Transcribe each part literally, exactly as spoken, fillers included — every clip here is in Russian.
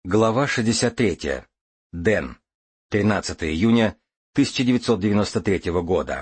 Глава шестьдесят третья. Дэн. тринадцатого июня тысяча девятьсот девяносто третьего года.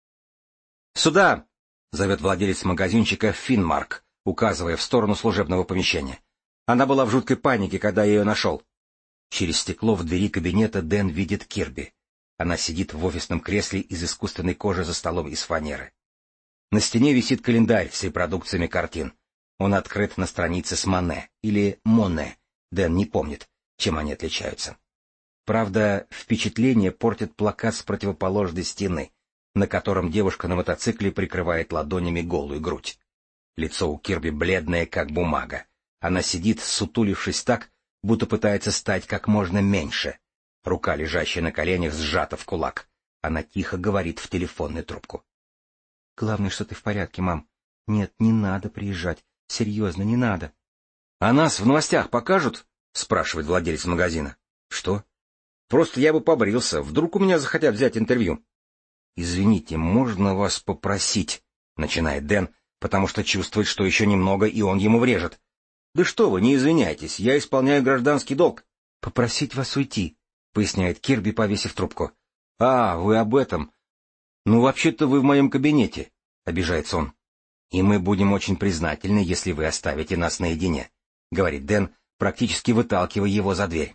«Сюда!» — зовет владелец магазинчика Финмарк, указывая в сторону служебного помещения. Она была в жуткой панике, когда я ее нашел. Через стекло в двери кабинета Дэн видит Кирби. Она сидит в офисном кресле из искусственной кожи за столом из фанеры. На стене висит календарь с репродукциями картин. Он открыт на странице с Мане или Моне. Дэн не помнит, чем они отличаются. Правда, впечатление портит плакат с противоположной стены, на котором девушка на мотоцикле прикрывает ладонями голую грудь. Лицо у Кирби бледное, как бумага. Она сидит, сутулившись так, будто пытается стать как можно меньше. Рука, лежащая на коленях, сжата в кулак. Она тихо говорит в телефонную трубку. — Главное, что ты в порядке, мам. Нет, не надо приезжать. Серьезно, не надо. — А нас в новостях покажут? — спрашивает владелец магазина. — Что? — Просто я бы побрился. Вдруг у меня захотят взять интервью. — Извините, можно вас попросить? — начинает Дэн, потому что чувствует, что еще немного, и он ему врежет. — Да что вы, не извиняйтесь, я исполняю гражданский долг. — Попросить вас уйти, — поясняет Кирби, повесив трубку. — А, вы об этом. — Ну, вообще-то вы в моем кабинете, — обижается он. — И мы будем очень признательны, если вы оставите нас наедине, — говорит Дэн, практически выталкивая его за дверь.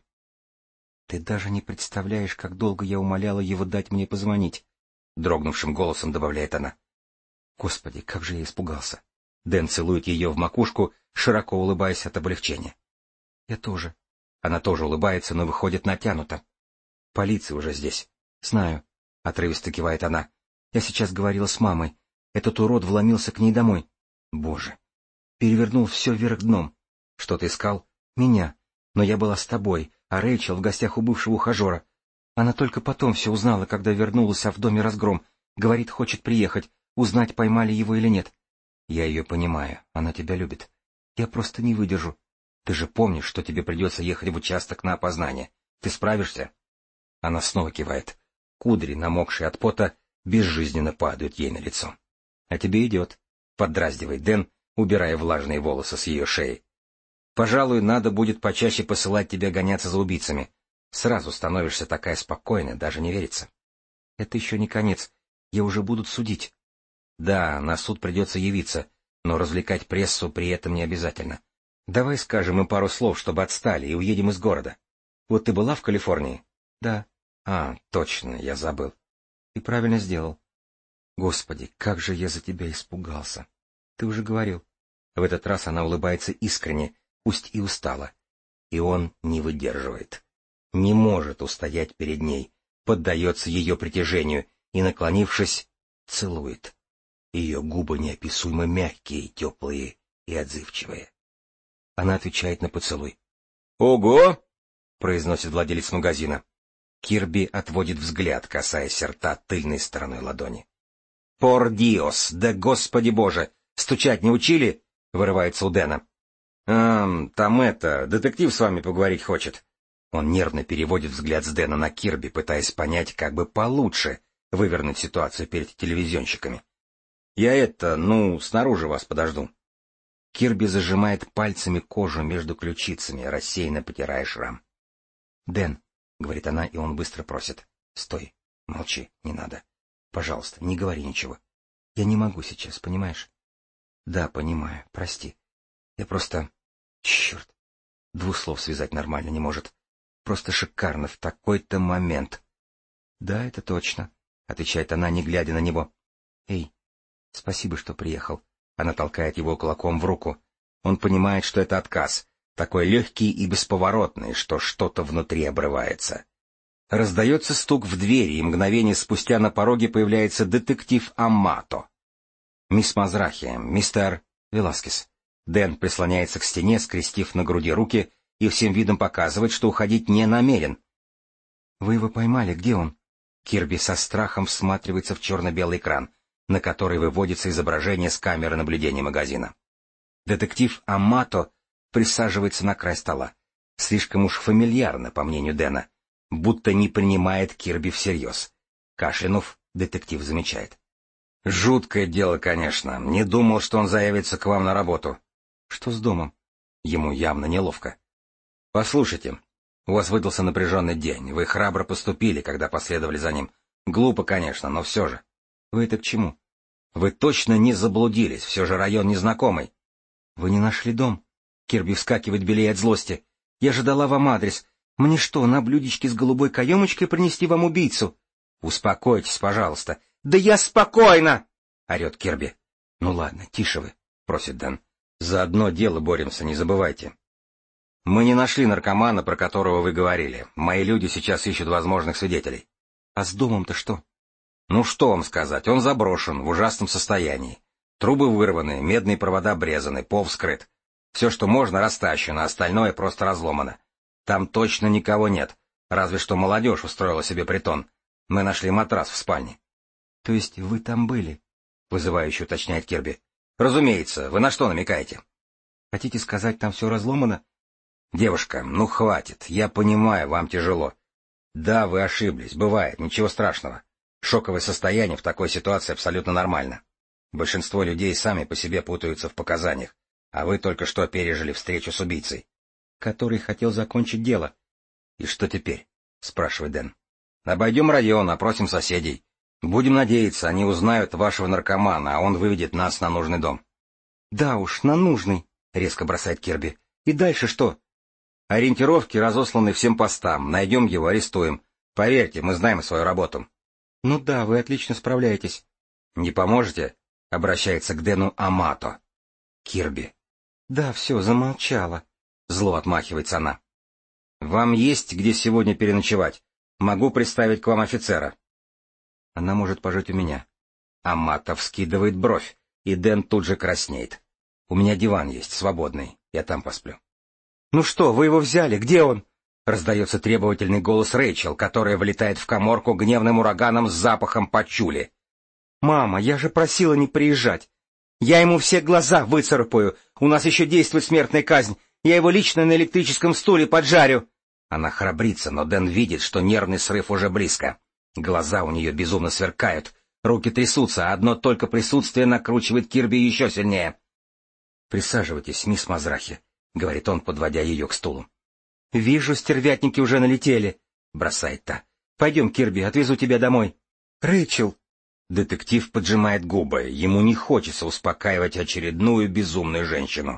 — Ты даже не представляешь, как долго я умоляла его дать мне позвонить, — дрогнувшим голосом добавляет она. Господи, как же я испугался. Дэн целует ее в макушку, широко улыбаясь от облегчения. — Я тоже. Она тоже улыбается, но выходит натянуто. — Полиция уже здесь. — Знаю, — отрывисто кивает она. — Я сейчас говорила с мамой. Этот урод вломился к ней домой. Боже. Перевернул все вверх дном. Что ты искал? Меня. Но я была с тобой, а Рэйчел в гостях у бывшего ухажера. Она только потом все узнала, когда вернулась, а в доме разгром. Говорит, хочет приехать, узнать, поймали его или нет. Я ее понимаю, она тебя любит. Я просто не выдержу. Ты же помнишь, что тебе придется ехать в участок на опознание. Ты справишься? Она снова кивает. Кудри, намокшие от пота, безжизненно падают ей на лицо. — А тебе идет, — поддразнивает Дэн, убирая влажные волосы с ее шеи. — Пожалуй, надо будет почаще посылать тебя гоняться за убийцами. Сразу становишься такая спокойная, даже не верится. — Это еще не конец. Я уже будут судить. — Да, на суд придется явиться, но развлекать прессу при этом не обязательно. Давай скажем им пару слов, чтобы отстали, и уедем из города. Вот ты была в Калифорнии? — Да. — А, точно, я забыл. — И правильно сделал. Господи, как же я за тебя испугался. Ты уже говорил. В этот раз она улыбается искренне, пусть и устала. И он не выдерживает. Не может устоять перед ней, поддается ее притяжению и, наклонившись, целует. Ее губы неописуемо мягкие, теплые и отзывчивые. Она отвечает на поцелуй. «Ого!» — произносит владелец магазина. Кирби отводит взгляд, касаясь рта тыльной стороной ладони. «Пор диос! Да господи боже! Стучать не учили?» — вырывается у Дэна. «А, там это, детектив с вами поговорить хочет». Он нервно переводит взгляд с Дэна на Кирби, пытаясь понять, как бы получше вывернуть ситуацию перед телевизионщиками. «Я это, ну, снаружи вас подожду». Кирби зажимает пальцами кожу между ключицами, рассеянно потирая шрам. «Дэн», — говорит она, и он быстро просит. «Стой, молчи, не надо. Пожалуйста, не говори ничего. Я не могу сейчас, понимаешь?» «Да, понимаю, прости. Я просто... Черт! Двух слов связать нормально не может. Просто шикарно в такой-то момент». «Да, это точно», — отвечает она, не глядя на него. «Эй, спасибо, что приехал». Она толкает его кулаком в руку. Он понимает, что это отказ, такой легкий и бесповоротный, что что-то внутри обрывается. Раздается стук в двери, и мгновение спустя на пороге появляется детектив Амато. «Мисс Мазрахи, мистер Веласкес». Дэн прислоняется к стене, скрестив на груди руки, и всем видом показывает, что уходить не намерен. «Вы его поймали, где он?» Кирби со страхом всматривается в черно-белый экран, на который выводится изображение с камеры наблюдения магазина. Детектив Амато присаживается на край стола. Слишком уж фамильярно, по мнению Дэна, будто не принимает Кирби всерьез. Кашлянув, детектив замечает. «Жуткое дело, конечно. Не думал, что он заявится к вам на работу». «Что с домом?» Ему явно неловко. Послушайте, у вас выдался напряженный день. Вы храбро поступили, когда последовали за ним. Глупо, конечно, но все же. Вы это к чему? Вы точно не заблудились, все же район незнакомый. Вы не нашли дом? Кирби вскакивает, белее от злости. Я же дала вам адрес. Мне что, на блюдечке с голубой каемочкой принести вам убийцу? Успокойтесь, пожалуйста. Да я спокойно! Орет Кирби. Ну ладно, тише вы, просит Дэн. За одно дело боремся, не забывайте. Мы не нашли наркомана, про которого вы говорили. Мои люди сейчас ищут возможных свидетелей. А с домом-то что? Ну что вам сказать, он заброшен, в ужасном состоянии. Трубы вырваны, медные провода обрезаны, пол вскрыт. Все, что можно, растащено, остальное просто разломано. Там точно никого нет, разве что молодежь устроила себе притон. Мы нашли матрас в спальне. — То есть вы там были? — вызывающе уточняет Кирби. — Разумеется, вы на что намекаете? — Хотите сказать, там все разломано? — Девушка, ну хватит, я понимаю, вам тяжело. Да, вы ошиблись, бывает, ничего страшного. Шоковое состояние в такой ситуации абсолютно нормально. Большинство людей сами по себе путаются в показаниях, а вы только что пережили встречу с убийцей, который хотел закончить дело. — И что теперь? — спрашивает Дэн. — Обойдем район, опросим соседей. Будем надеяться, они узнают вашего наркомана, а он выведет нас на нужный дом. — Да уж, на нужный, — резко бросает Кирби. — И дальше что? — Ориентировки разосланы всем постам. Найдем его, арестуем. Поверьте, мы знаем свою работу. — Ну да, вы отлично справляетесь. — Не поможете? — обращается к Дэну Амато. — Кирби. — Да, все, замолчала. Зло отмахивается она. — Вам есть где сегодня переночевать? Могу приставить к вам офицера. Она может пожить у меня. Амато вскидывает бровь, и Дэн тут же краснеет. У меня диван есть, свободный, я там посплю. — Ну что, вы его взяли, где он? — раздается требовательный голос Рэйчел, которая влетает в каморку гневным ураганом с запахом пачули. — Мама, я же просила не приезжать. Я ему все глаза выцарапаю, у нас еще действует смертная казнь, я его лично на электрическом стуле поджарю. Она храбрится, но Дэн видит, что нервный срыв уже близко. Глаза у нее безумно сверкают, руки трясутся, а одно только присутствие накручивает Кирби еще сильнее. — Присаживайтесь, мисс Мазрахи, — говорит он, подводя ее к стулу. — Вижу, стервятники уже налетели, — бросает та. — Пойдем, Кирби, отвезу тебя домой. — Рэйчел! Детектив поджимает губы, ему не хочется успокаивать очередную безумную женщину.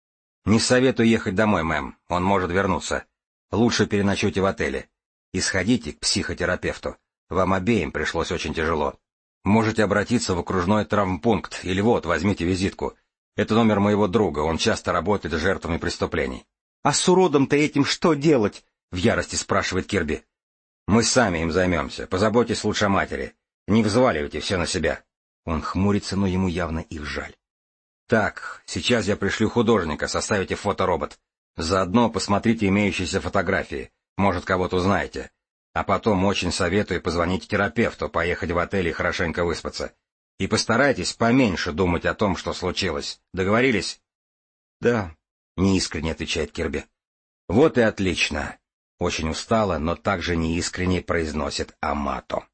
— Не советую ехать домой, мэм, он может вернуться. Лучше переночуйте в отеле. И сходите к психотерапевту. Вам обеим пришлось очень тяжело. Можете обратиться в окружной травмпункт, или вот, возьмите визитку. Это номер моего друга, он часто работает с жертвами преступлений. — А с уродом-то этим что делать? — в ярости спрашивает Кирби. — Мы сами им займемся, позаботьтесь лучше о матери. Не взваливайте все на себя. Он хмурится, но ему явно их жаль. — Так, сейчас я пришлю художника, составите фоторобот. Заодно посмотрите имеющиеся фотографии, может, кого-то узнаете. А потом очень советую позвонить терапевту, поехать в отель и хорошенько выспаться. И постарайтесь поменьше думать о том, что случилось. Договорились? — Да, — неискренне отвечает Кирби. — Вот и отлично. Очень устало, но также неискренне произносит Амато.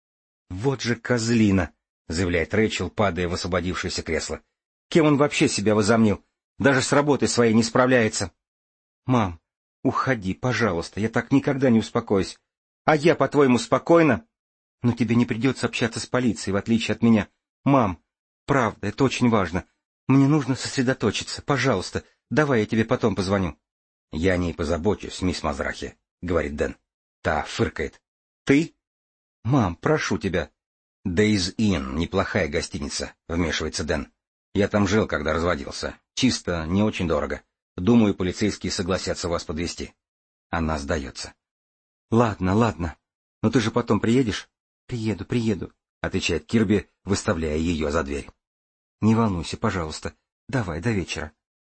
— Вот же козлина, — заявляет Рэйчел, падая в освободившееся кресло. — Кем он вообще себя возомнил? Даже с работой своей не справляется. — Мам, уходи, пожалуйста, я так никогда не успокоюсь. А я, по-твоему, спокойно? Но тебе не придется общаться с полицией, в отличие от меня. Мам, правда, это очень важно. Мне нужно сосредоточиться. Пожалуйста, давай я тебе потом позвоню. — Я о ней позабочусь, мисс Мазрахи, — говорит Дэн. Та фыркает. — Ты? — Мам, прошу тебя. — Days Inn, неплохая гостиница, — вмешивается Дэн. — Я там жил, когда разводился. Чисто, не очень дорого. Думаю, полицейские согласятся вас подвезти. Она сдается. — Ладно, ладно. Но ты же потом приедешь? — Приеду, приеду, — отвечает Кирби, выставляя ее за дверь. — Не волнуйся, пожалуйста. Давай, до вечера.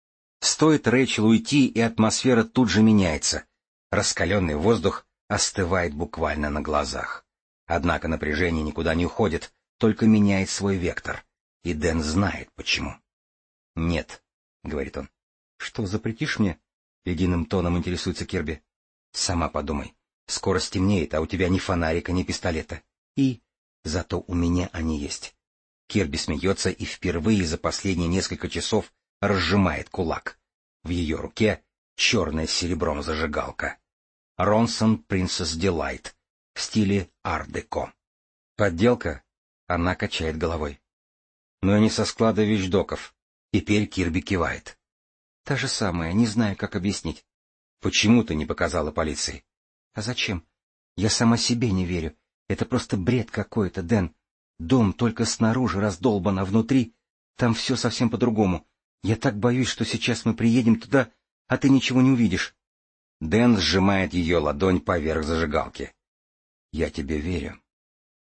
Стоит Рэйчел уйти, и атмосфера тут же меняется. Раскаленный воздух остывает буквально на глазах. Однако напряжение никуда не уходит, только меняет свой вектор. И Дэн знает, почему. — Нет, — говорит он. — Что, запретишь мне? — ледяным тоном интересуется Кирби. — Сама подумай. Скоро стемнеет, а у тебя ни фонарика, ни пистолета. И... Зато у меня они есть. Кирби смеется и впервые за последние несколько часов разжимает кулак. В ее руке черная с серебром зажигалка. Ронсон Princess Delight в стиле ар-деко. Подделка? Она качает головой. Но и не со склада вещдоков. Теперь Кирби кивает. Та же самая, не знаю, как объяснить. Почему ты не показала полиции? А зачем? Я сама себе не верю. Это просто бред какой-то, Дэн. Дом только снаружи раздолбан, а внутри там все совсем по-другому. Я так боюсь, что сейчас мы приедем туда, а ты ничего не увидишь. Дэн сжимает ее ладонь поверх зажигалки. Я тебе верю.